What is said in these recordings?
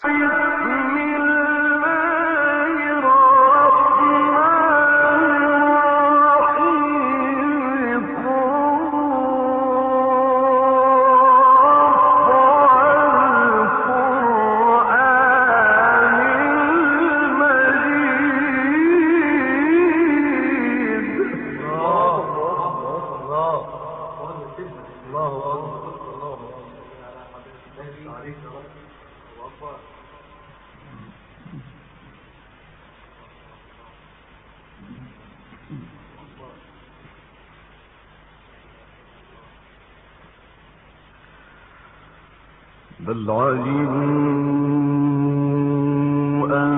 بل عجبوا أن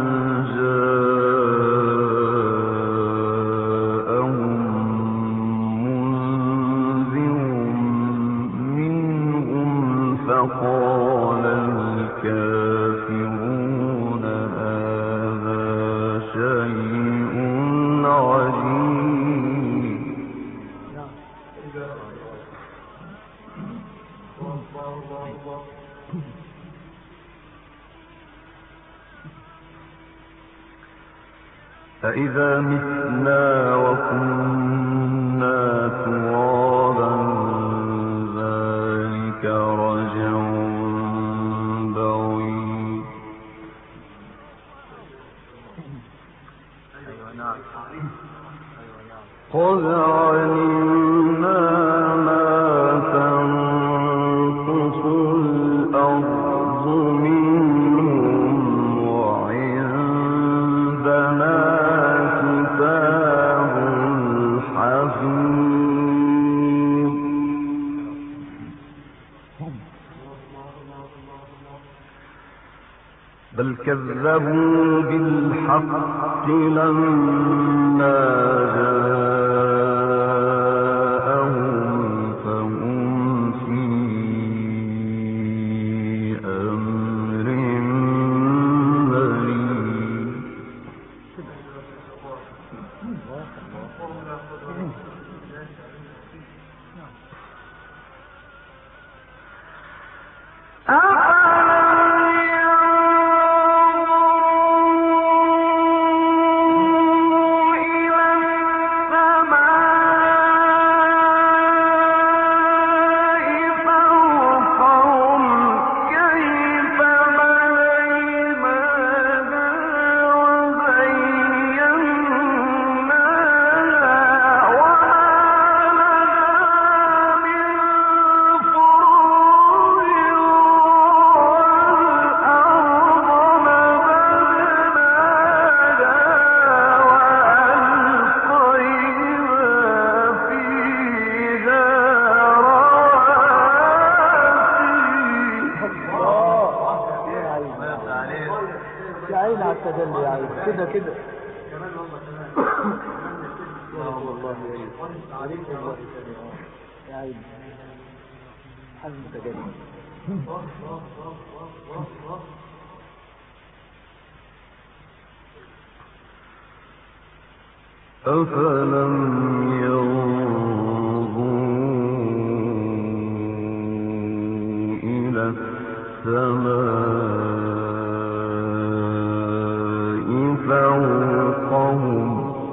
جاءهم منذر منهم فقال الكافرون هذا شيء عجيب. أإذا متنا وكنا ترابا ذلك رجع بعيد. قد علمنا ما تنقص الأرض منهم وعندنا كتاب حفيظ. بل كذبوا بالحق لما جاءهم فهم في أمر مريض. كده كده والله عليك الله يا عيني حل متجدد. أفلم ينظروا إلى السماء فوقهم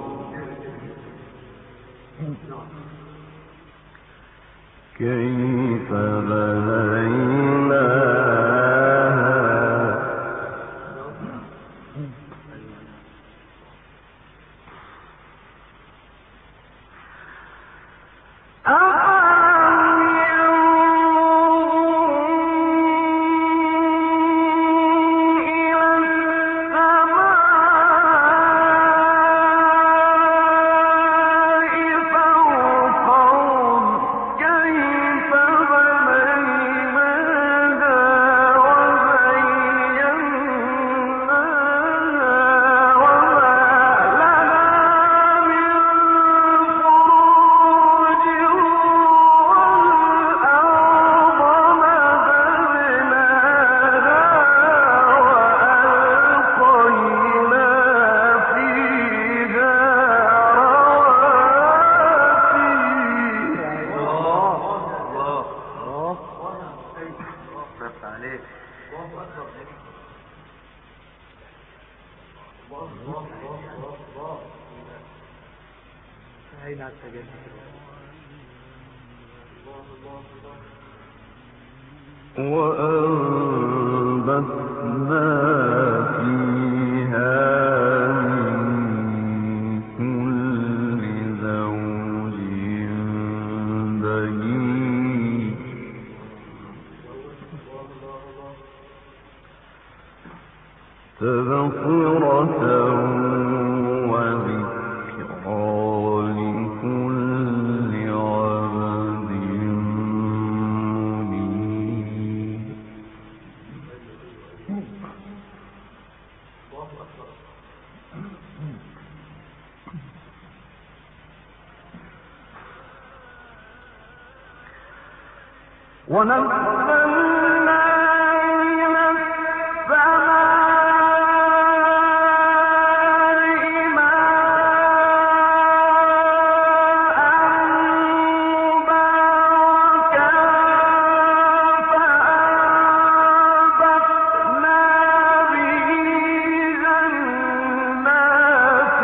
كيف بنيناها عين على التجنب. وأنبتنا فيها من كل زوج بهيج تبصرة وذكرى لكل عبد منيب. ونزلنا من السماء ماء مباركا فأنبتنا به جنات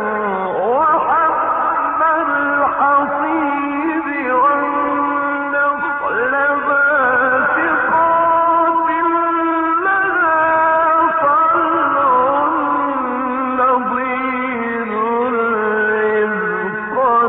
وحب الحصيد والنخل باسقات لها طلع نضيد رزقا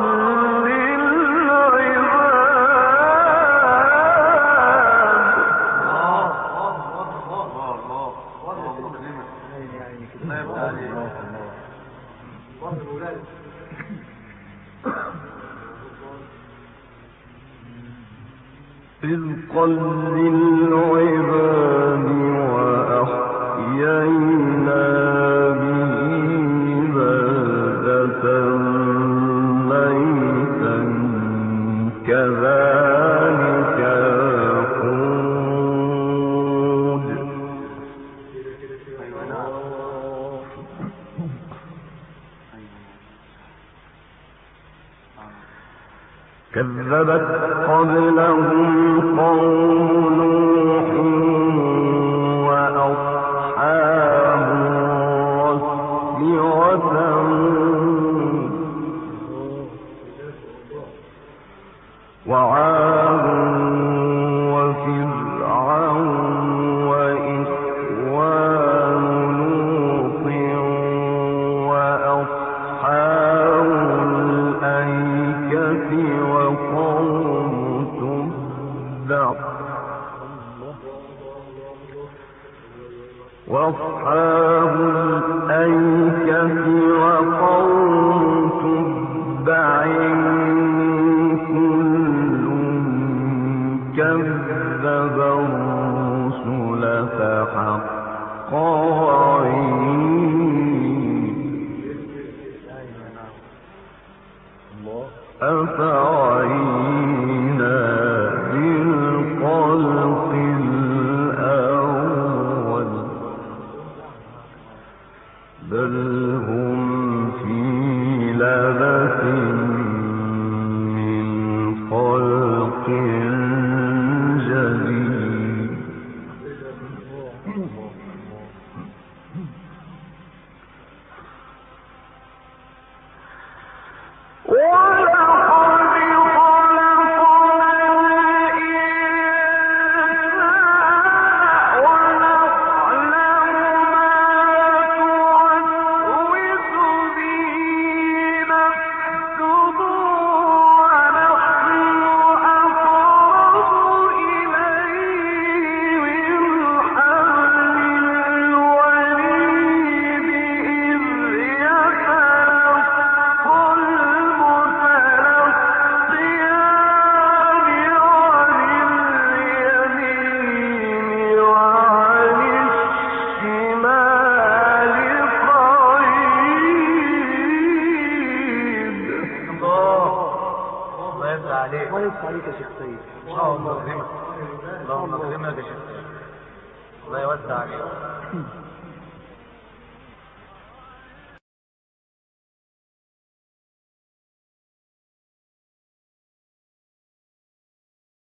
للعباد وأحيينا به بلدة ميتا كذلك الخروج. كذبت قبلهم قوم نوح وأصحاب الرس وثمود وعاد وفرعون وإخوان لوط وأصحاب الأيكة وقوم تبع وأصحاب الأيكة وقوم تبع كل كذب الرسل فحق وعيد. أفعينا بالخلق الأول بل هم في لبس من خلق جديد. عليك يا شيخ سيد. اللهم اكرمك، اللهم اكرمك يا شيخ سيد، الله يوسع عليك.